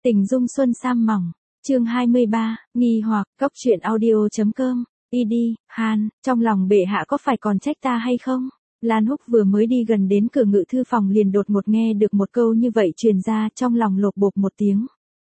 Tình dung xuân sam mỏng, chương 23, nghi hoặc, góc truyện audio.com, đi, Hàn, trong lòng bệ hạ có phải còn trách ta hay không? Lan Húc vừa mới đi gần đến cửa ngự thư phòng liền đột ngột nghe được một câu như vậy truyền ra, trong lòng lột bột một tiếng.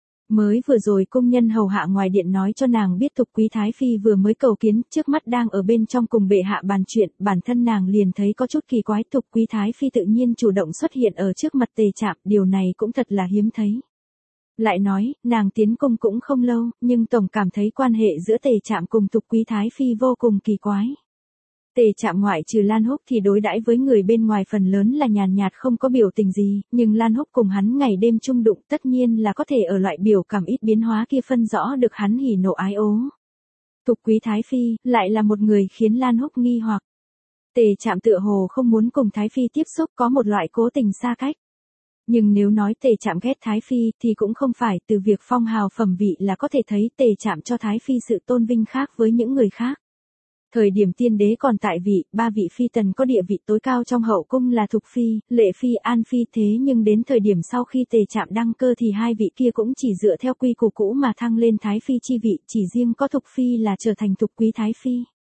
Mới vừa rồi công nhân hầu hạ ngoài điện nói cho nàng biết Thục Quý Thái Phi vừa mới cầu kiến, trước mắt đang ở bên trong cùng bệ hạ bàn chuyện, bản thân nàng liền thấy có chút kỳ quái. Thục Quý Thái Phi tự nhiên chủ động xuất hiện ở trước mặt Tề Trạm, điều này cũng thật là hiếm thấy. Lại nói, nàng tiến cung cũng không lâu, nhưng tổng cảm thấy quan hệ giữa Tề Trạm cùng Thục Quý Thái Phi vô cùng kỳ quái. Tề Trạm ngoại trừ Lan Húc thì đối đãi với người bên ngoài phần lớn là nhàn nhạt không có biểu tình gì, nhưng Lan Húc cùng hắn ngày đêm chung đụng tất nhiên là có thể ở loại biểu cảm ít biến hóa kia phân rõ được hắn hỉ nộ ái ố. Thục Quý Thái Phi lại là một người khiến Lan Húc nghi hoặc. Tề Trạm tựa hồ không muốn cùng Thái Phi tiếp xúc, có một loại cố tình xa cách. Nhưng nếu nói Tề Trạm ghét Thái Phi thì cũng không phải, từ việc phong hào phẩm vị là có thể thấy Tề Trạm cho Thái Phi sự tôn vinh khác với những người khác. Thời điểm tiên đế còn tại vị, ba vị phi tần có địa vị tối cao trong hậu cung là Thục Phi, Lệ Phi, An Phi, thế nhưng đến thời điểm sau khi Tề Trạm đăng cơ thì hai vị kia cũng chỉ dựa theo quy củ cũ mà thăng lên Thái Phi chi vị, chỉ riêng có Thục Phi là trở thành Thục Quý Thái Phi.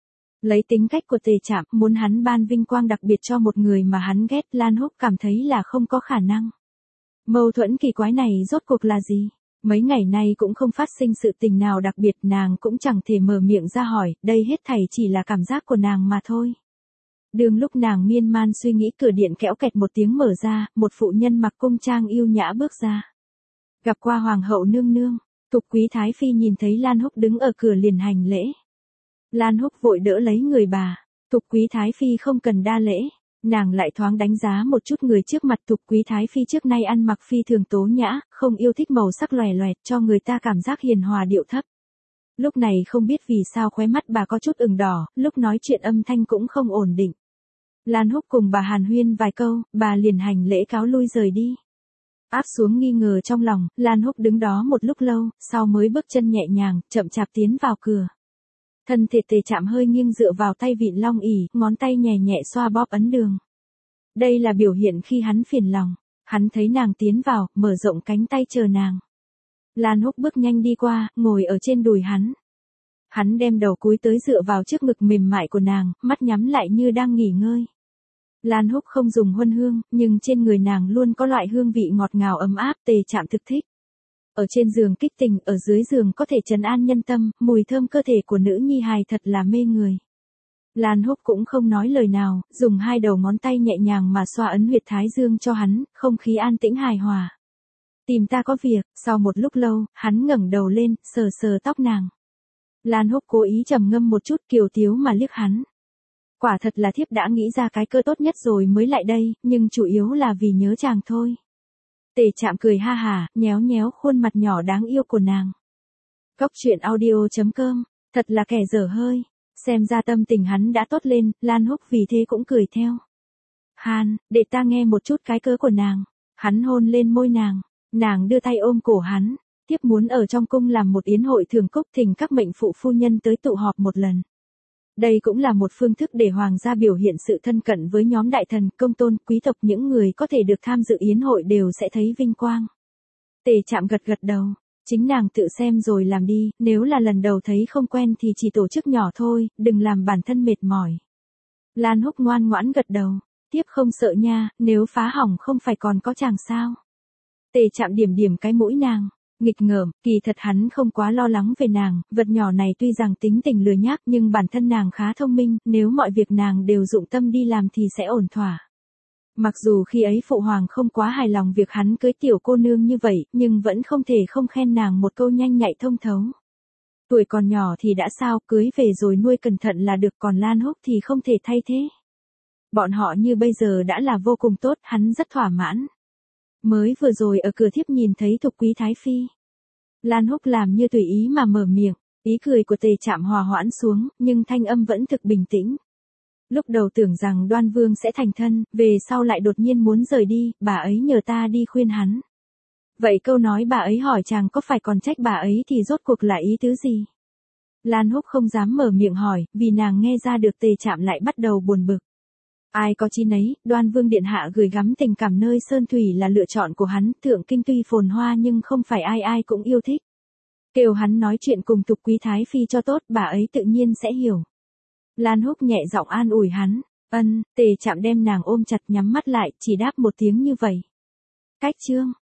Lấy tính cách của Tề Trạm, muốn hắn ban vinh quang đặc biệt cho một người mà hắn ghét, Lan Húc cảm thấy là không có khả năng. Mâu thuẫn kỳ quái này rốt cuộc là gì? Mấy ngày nay cũng không phát sinh sự tình nào đặc biệt, nàng cũng chẳng thể mở miệng ra hỏi, đây hết thảy chỉ là cảm giác của nàng mà thôi. Đường lúc nàng miên man suy nghĩ, cửa điện kẽo kẹt một tiếng mở ra, một phụ nhân mặc cung trang yêu nhã bước ra. Gặp qua hoàng hậu nương nương. Thục Quý Thái Phi nhìn thấy Lan Húc đứng ở cửa liền hành lễ. Lan Húc vội đỡ lấy người bà. Thục Quý Thái Phi không cần đa lễ. Nàng lại thoáng đánh giá một chút người trước mặt. Thục Quý Thái Phi trước nay ăn mặc phi thường tố nhã, không yêu thích màu sắc lòe loẹt, cho người ta cảm giác hiền hòa điệu thấp. Lúc này không biết vì sao khóe mắt bà có chút ửng đỏ, lúc nói chuyện âm thanh cũng không ổn định. Lan Húc cùng bà hàn huyên vài câu, bà liền hành lễ cáo lui rời đi. Áp xuống nghi ngờ trong lòng, Lan Húc đứng đó một lúc lâu, sau mới bước chân nhẹ nhàng, chậm chạp tiến vào cửa. Thân thể Tề Trạm hơi nghiêng dựa vào tay vịn long ỷ, ngón tay nhẹ nhẹ xoa bóp ấn đường. Đây là biểu hiện khi hắn phiền lòng. Hắn thấy nàng tiến vào, mở rộng cánh tay chờ nàng. Lan Húc bước nhanh đi qua, ngồi ở trên đùi hắn. Hắn đem đầu cúi tới dựa vào trước ngực mềm mại của nàng, mắt nhắm lại như đang nghỉ ngơi. Lan Húc không dùng huân hương, nhưng trên người nàng luôn có loại hương vị ngọt ngào ấm áp, Tề Trạm thực thích. Ở trên giường kích tình, ở dưới giường có thể trấn an nhân tâm, mùi thơm cơ thể của nữ nhi hài thật là mê người. Lan Húc cũng không nói lời nào, dùng hai đầu ngón tay nhẹ nhàng mà xoa ấn huyệt thái dương cho hắn, không khí an tĩnh hài hòa. Tìm ta có việc. Sau một lúc lâu, hắn ngẩng đầu lên, sờ sờ tóc nàng. Lan Húc cố ý trầm ngâm một chút, kiều tiếu mà liếc hắn. Quả thật là thiếp đã nghĩ ra cái cơ tốt nhất rồi mới lại đây, nhưng chủ yếu là vì nhớ chàng thôi. Tề Trạm cười ha hả, nhéo nhéo khuôn mặt nhỏ đáng yêu của nàng. Góc truyện audio.com, thật là kẻ dở hơi. Xem ra tâm tình hắn đã tốt lên, Lan Húc vì thế cũng cười theo. Hàn, để ta nghe một chút cái cớ của nàng. Hắn hôn lên môi nàng. Nàng đưa tay ôm cổ hắn. Tiếp muốn ở trong cung làm một yến hội thường cúc, thỉnh các mệnh phụ phu nhân tới tụ họp một lần. Đây cũng là một phương thức để hoàng gia biểu hiện sự thân cận với nhóm đại thần, công tôn, quý tộc, những người có thể được tham dự yến hội đều sẽ thấy vinh quang. Tề Trạm gật gật đầu. Chính nàng tự xem rồi làm đi, nếu là lần đầu thấy không quen thì chỉ tổ chức nhỏ thôi, đừng làm bản thân mệt mỏi. Lan Húc ngoan ngoãn gật đầu. Tiếp không sợ nha, nếu phá hỏng không phải còn có chàng sao. Tề Trạm điểm điểm cái mũi nàng. Nghịch ngợm, kỳ thật hắn không quá lo lắng về nàng, vật nhỏ này tuy rằng tính tình lười nhác nhưng bản thân nàng khá thông minh, nếu mọi việc nàng đều dụng tâm đi làm thì sẽ ổn thỏa. Mặc dù khi ấy phụ hoàng không quá hài lòng việc hắn cưới tiểu cô nương như vậy, nhưng vẫn không thể không khen nàng một câu nhanh nhạy thông thấu. Tuổi còn nhỏ thì đã sao, cưới về rồi nuôi cẩn thận là được, còn Lan Húc thì không thể thay thế. Bọn họ như bây giờ đã là vô cùng tốt, hắn rất thỏa mãn. Mới vừa rồi ở cửa thiếp nhìn thấy Thục Quý Thái Phi. Lan Húc làm như tùy ý mà mở miệng, ý cười của Tề Trạm hòa hoãn xuống, nhưng thanh âm vẫn thực bình tĩnh. Lúc đầu tưởng rằng Đoan Vương sẽ thành thân, về sau lại đột nhiên muốn rời đi, bà ấy nhờ ta đi khuyên hắn. Vậy câu nói bà ấy hỏi chàng có phải còn trách bà ấy thì rốt cuộc là ý tứ gì? Lan Húc không dám mở miệng hỏi, vì nàng nghe ra được Tề Trạm lại bắt đầu buồn bực. Ai có chi nấy, Đoan Vương điện hạ gửi gắm tình cảm nơi sơn thủy là lựa chọn của hắn, thượng kinh tuy phồn hoa nhưng không phải ai ai cũng yêu thích. Kêu hắn nói chuyện cùng Tục Quý Thái Phi cho tốt, bà ấy tự nhiên sẽ hiểu. Lan Húc nhẹ giọng an ủi hắn, Tề Trạm đem nàng ôm chặt nhắm mắt lại, chỉ đáp một tiếng như vậy. Cách chương